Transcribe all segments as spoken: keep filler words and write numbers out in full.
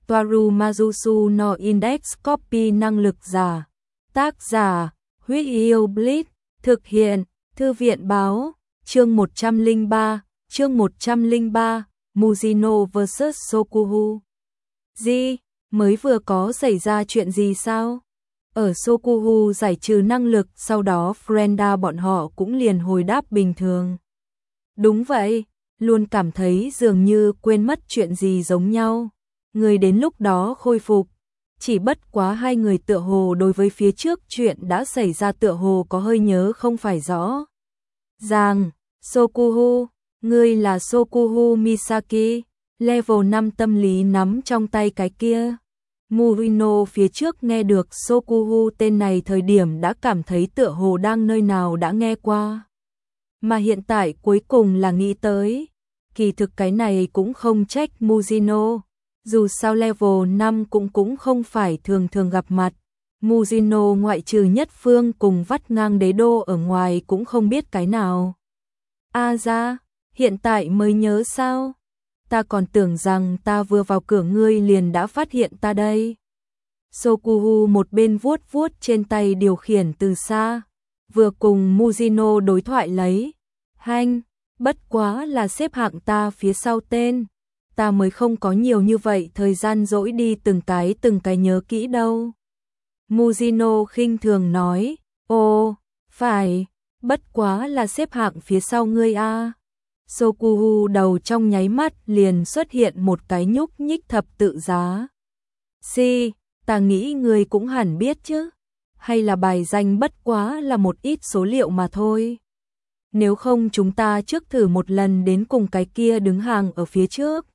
Toaru Majusu no Index Copy năng lực giả. Tác giả, Huyết Yêu Bleach, thực hiện, Thư viện báo, chương một trăm lẻ ba, chương một trăm lẻ ba, Mujino versus Sokuhu. Gì, mới vừa có xảy ra chuyện gì sao? Ở Sokuhu giải trừ năng lực, sau đó Frenda bọn họ cũng liền hồi đáp bình thường. Đúng vậy, luôn cảm thấy dường như quên mất chuyện gì giống nhau. Người đến lúc đó khôi phục, chỉ bất quá hai người tựa hồ đối với phía trước chuyện đã xảy ra tựa hồ có hơi nhớ không phải rõ. Ràng, Sokuhu, ngươi là Sokuhu Misaki, level năm tâm lý nắm trong tay cái kia. Murino phía trước nghe được Sokuhu tên này thời điểm đã cảm thấy tựa hồ đang nơi nào đã nghe qua. Mà hiện tại cuối cùng là nghĩ tới. Kỳ thực cái này cũng không trách Mujino. Dù sao level năm cũng cũng không phải thường thường gặp mặt. Mujino ngoại trừ nhất phương cùng vắt ngang đế đô ở ngoài cũng không biết cái nào. A ra, hiện tại mới nhớ sao? Ta còn tưởng rằng ta vừa vào cửa ngươi liền đã phát hiện ta đây. Sokuhu một bên vuốt vuốt trên tay điều khiển từ xa, vừa cùng Mujino đối thoại lấy. Hanh, bất quá là xếp hạng ta phía sau tên. Ta mới không có nhiều như vậy thời gian dỗi đi từng cái từng cái nhớ kỹ đâu. Mujino khinh thường nói, ồ, phải, bất quá là xếp hạng phía sau ngươi a. Sokuhu đầu trong nháy mắt liền xuất hiện một cái nhúc nhích thập tự giá. Si, ta nghĩ ngươi cũng hẳn biết chứ, hay là bài danh bất quá là một ít số liệu mà thôi. Nếu không chúng ta trước thử một lần đến cùng cái kia đứng hàng ở phía trước.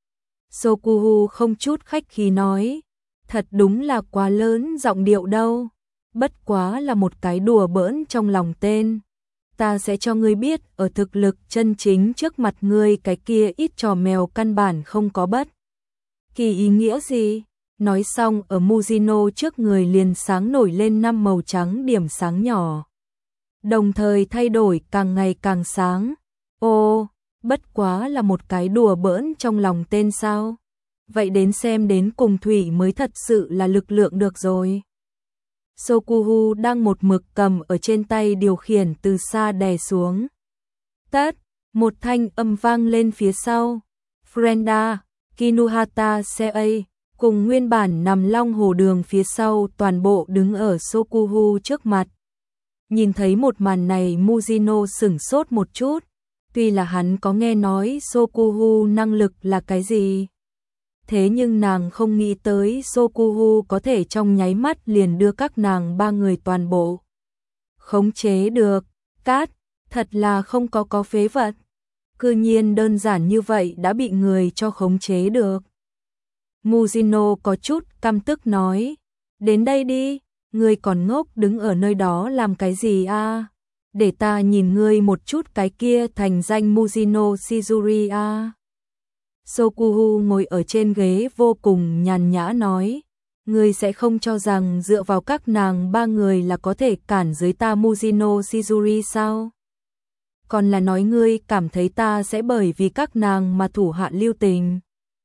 Sokuhu không chút khách khí nói, thật đúng là quá lớn giọng điệu đâu, bất quá là một cái đùa bỡn trong lòng tên. Ta sẽ cho ngươi biết ở thực lực chân chính trước mặt ngươi cái kia ít trò mèo căn bản không có bất kỳ ý nghĩa gì. Nói xong ở Mujino trước người liền sáng nổi lên năm màu trắng điểm sáng nhỏ. Đồng thời thay đổi càng ngày càng sáng. Ô, bất quá là một cái đùa bỡn trong lòng tên sao? Vậy đến xem đến cùng thủy mới thật sự là lực lượng được rồi. Sokuhu đang một mực cầm ở trên tay điều khiển từ xa đè xuống. Tát, một thanh âm vang lên phía sau. Frenda, Kinuhata Sei, cùng nguyên bản nằm long hồ đường phía sau toàn bộ đứng ở Sokuhu trước mặt. Nhìn thấy một màn này Mujino sửng sốt một chút. Tuy là hắn có nghe nói Sokuhu năng lực là cái gì. Thế nhưng nàng không nghĩ tới Sokuhu có thể trong nháy mắt liền đưa các nàng ba người toàn bộ khống chế được. Cát, thật là không có có phế vật. Cư nhiên đơn giản như vậy đã bị người cho khống chế được. Mujino có chút căm tức nói, đến đây đi, ngươi còn ngốc đứng ở nơi đó làm cái gì a? Để ta nhìn ngươi một chút cái kia thành danh Mujino Shizuri a. Sokuhu ngồi ở trên ghế vô cùng nhàn nhã nói, ngươi sẽ không cho rằng dựa vào các nàng ba người là có thể cản dưới ta Mujino Shizuri sao? Còn là nói ngươi cảm thấy ta sẽ bởi vì các nàng mà thủ hạ lưu tình.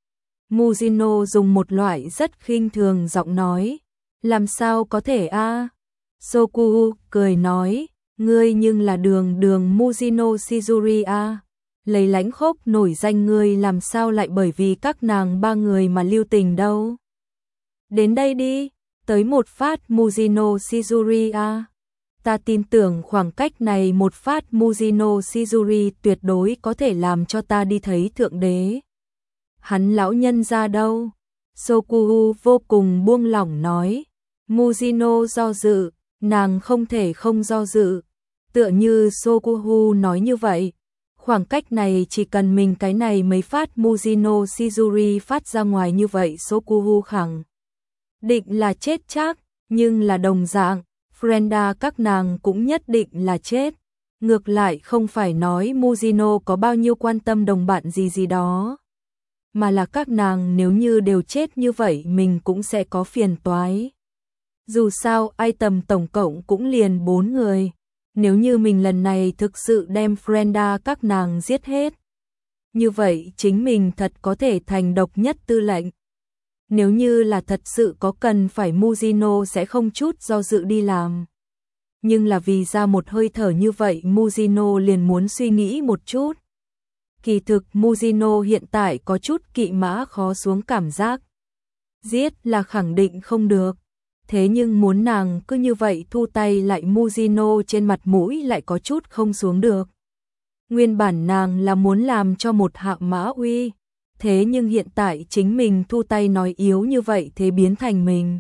Mujino dùng một loại rất khinh thường giọng nói, làm sao có thể a? Sokuhu cười nói, ngươi nhưng là đường đường Mujino Shizuri a. Lấy lãnh khốc nổi danh ngươi làm sao lại bởi vì các nàng ba người mà lưu tình đâu. Đến đây đi, tới một phát Mujino Shizuri a. Ta tin tưởng khoảng cách này một phát Mujino Shizuri tuyệt đối có thể làm cho ta đi thấy thượng đế. Hắn lão nhân ra đâu? Sokuhu vô cùng buông lỏng nói. Mujino do dự, nàng không thể không do dự. Tựa như Sokuhu nói như vậy. Khoảng cách này chỉ cần mình cái này mấy phát Mujino Shizuri phát ra ngoài như vậy Sokuhu khẳng định là chết chắc, nhưng là đồng dạng, Frenda các nàng cũng nhất định là chết. Ngược lại không phải nói Mujino có bao nhiêu quan tâm đồng bạn gì gì đó, mà là các nàng nếu như đều chết như vậy mình cũng sẽ có phiền toái. Dù sao item tổng cộng cũng liền bốn người. Nếu như mình lần này thực sự đem Frenda các nàng giết hết, như vậy chính mình thật có thể thành độc nhất tư lệnh. Nếu như là thật sự có cần phải Mujino sẽ không chút do dự đi làm. Nhưng là vì ra một hơi thở như vậy Mujino liền muốn suy nghĩ một chút. Kỳ thực Mujino hiện tại có chút kỵ mã khó xuống cảm giác. Giết là khẳng định không được. Thế nhưng muốn nàng cứ như vậy thu tay lại Mujino trên mặt mũi lại có chút không xuống được. Nguyên bản nàng là muốn làm cho một hạ mã uy. Thế nhưng hiện tại chính mình thu tay nói yếu như vậy thế biến thành mình.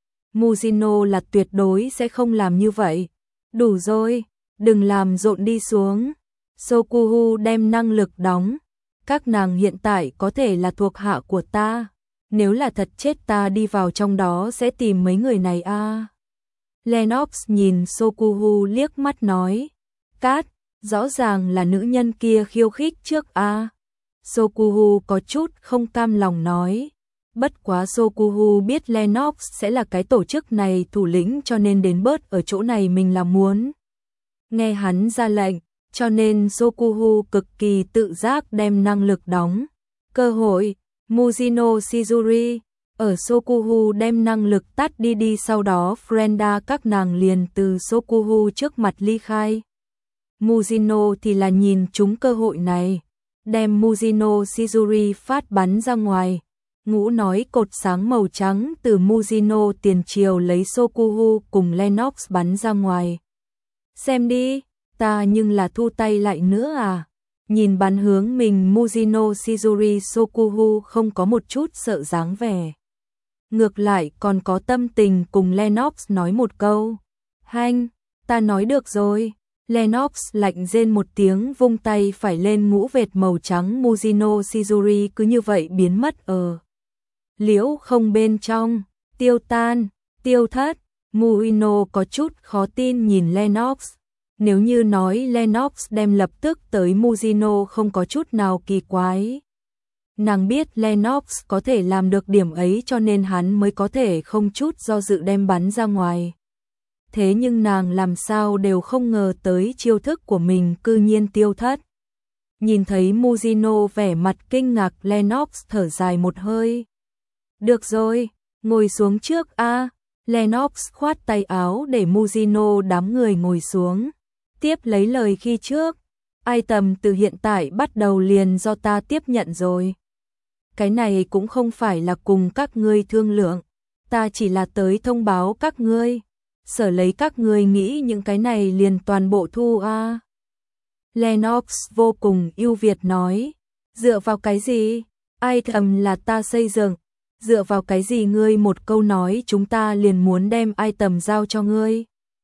Mujino là tuyệt đối sẽ không làm như vậy. Đủ rồi, đừng làm rộn đi xuống. Sokuhu đem năng lực đóng. Các nàng hiện tại có thể là thuộc hạ của ta. Nếu là thật chết ta đi vào trong đó sẽ tìm mấy người này a. À. Lennox nhìn Sokuhu liếc mắt nói. Cát, rõ ràng là nữ nhân kia khiêu khích trước a. À. Sokuhu có chút không cam lòng nói. Bất quá Sokuhu biết Lennox sẽ là cái tổ chức này thủ lĩnh cho nên đến bớt ở chỗ này mình là muốn. Nghe hắn ra lệnh, cho nên Sokuhu cực kỳ tự giác đem năng lực đóng. Cơ hội, Mujino Shizuri, ở Sokuhu đem năng lực tắt đi đi sau đó Frenda các nàng liền từ Sokuhu trước mặt ly khai. Mujino thì là nhìn trúng cơ hội này, đem Mujino Shizuri phát bắn ra ngoài. Ngũ nói cột sáng màu trắng từ Mujino tiền triều lấy Sokuhu cùng Lennox bắn ra ngoài. Xem đi, ta nhưng là thu tay lại nữa à? Nhìn bắn hướng mình Mujino Shizuri Sokuhu không có một chút sợ dáng vẻ. Ngược lại còn có tâm tình cùng Lennox nói một câu. Hanh, ta nói được rồi. Lennox lạnh rên một tiếng vung tay phải lên ngũ vệt màu trắng Mujino Shizuri cứ như vậy biến mất ở. Liễu không bên trong, tiêu tan, tiêu thất. Muino có chút khó tin nhìn Lennox. Nếu như nói Lennox đem lập tức tới Mujino không có chút nào kỳ quái. Nàng biết Lennox có thể làm được điểm ấy cho nên hắn mới có thể không chút do dự đem bắn ra ngoài. Thế nhưng nàng làm sao đều không ngờ tới chiêu thức của mình cư nhiên tiêu thất. Nhìn thấy Mujino vẻ mặt kinh ngạc Lennox thở dài một hơi. Được rồi, ngồi xuống trước a. Lennox khoát tay áo để Mujino đám người ngồi xuống. Tiếp lấy lời khi trước. Item từ hiện tại bắt đầu liền do ta tiếp nhận rồi. Cái này cũng không phải là cùng các ngươi thương lượng. Ta chỉ là tới thông báo các ngươi. Sở lấy các ngươi nghĩ những cái này liền toàn bộ thu a. À. Lennox vô cùng ưu việt nói. Dựa vào cái gì? Item là ta xây dựng. Dựa vào cái gì ngươi một câu nói chúng ta liền muốn đem item giao cho ngươi?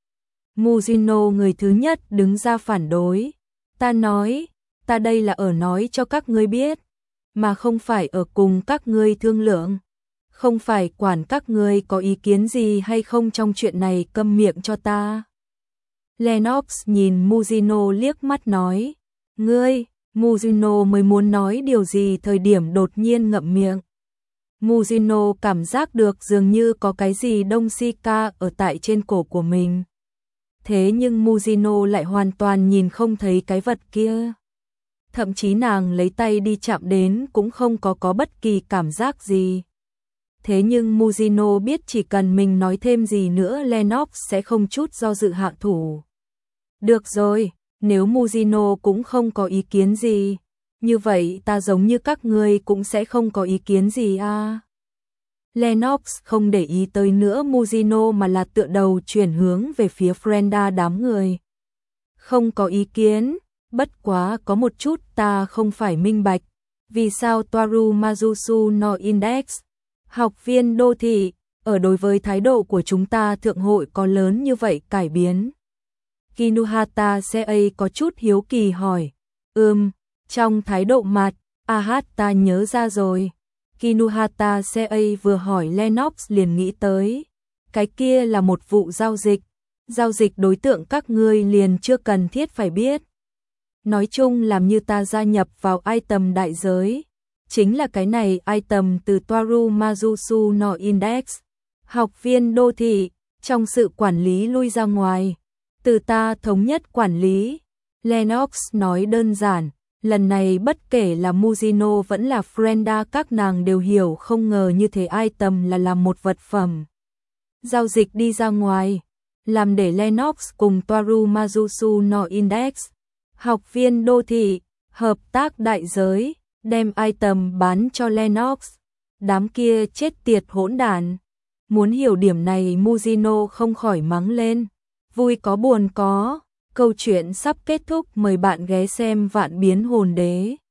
Mujino người thứ nhất đứng ra phản đối. Ta nói, ta đây là ở nói cho các ngươi biết, mà không phải ở cùng các ngươi thương lượng. Không phải quản các ngươi có ý kiến gì hay không trong chuyện này câm miệng cho ta. Lennox nhìn Mujino liếc mắt nói. Ngươi, Mujino mới muốn nói điều gì thời điểm đột nhiên ngậm miệng. Mujino cảm giác được dường như có cái gì đông Shika ở tại trên cổ của mình. Thế nhưng Mujino lại hoàn toàn nhìn không thấy cái vật kia. Thậm chí nàng lấy tay đi chạm đến cũng không có có bất kỳ cảm giác gì. Thế nhưng Mujino biết chỉ cần mình nói thêm gì nữa Lennox sẽ không chút do dự hạ thủ. Được rồi, nếu Mujino cũng không có ý kiến gì, như vậy ta giống như các ngươi cũng sẽ không có ý kiến gì à. Lennox không để ý tới nữa Mujino mà là tựa đầu chuyển hướng về phía Frenda đám người. Không có ý kiến, bất quá có một chút ta không phải minh bạch. Vì sao Toaru Mazusu no Index, học viên đô thị, ở đối với thái độ của chúng ta thượng hội có lớn như vậy cải biến? Kinuhata Sei có chút hiếu kỳ hỏi. Ừm, trong thái độ mặt, à hát ta nhớ ra rồi. Kinuhata Sei vừa hỏi Lennox liền nghĩ tới. Cái kia là một vụ giao dịch. Giao dịch đối tượng các ngươi liền chưa cần thiết phải biết. Nói chung làm như ta gia nhập vào item đại giới. Chính là cái này item từ Toaru Mazusu no Index. Học viên đô thị, trong sự quản lý lui ra ngoài. Từ ta thống nhất quản lý. Lennox nói đơn giản. Lần này bất kể là Muzino vẫn là Frenda các nàng đều hiểu không ngờ như thế item là làm một vật phẩm. Giao dịch đi ra ngoài, làm để Lennox cùng Toaru Mazusu no Index, học viên đô thị, hợp tác đại giới, đem item bán cho Lennox. Đám kia chết tiệt hỗn đản. Muốn hiểu điểm này Muzino không khỏi mắng lên. Vui có buồn có. Câu chuyện sắp kết thúc, mời bạn ghé xem Vạn Biến Hồn Đế.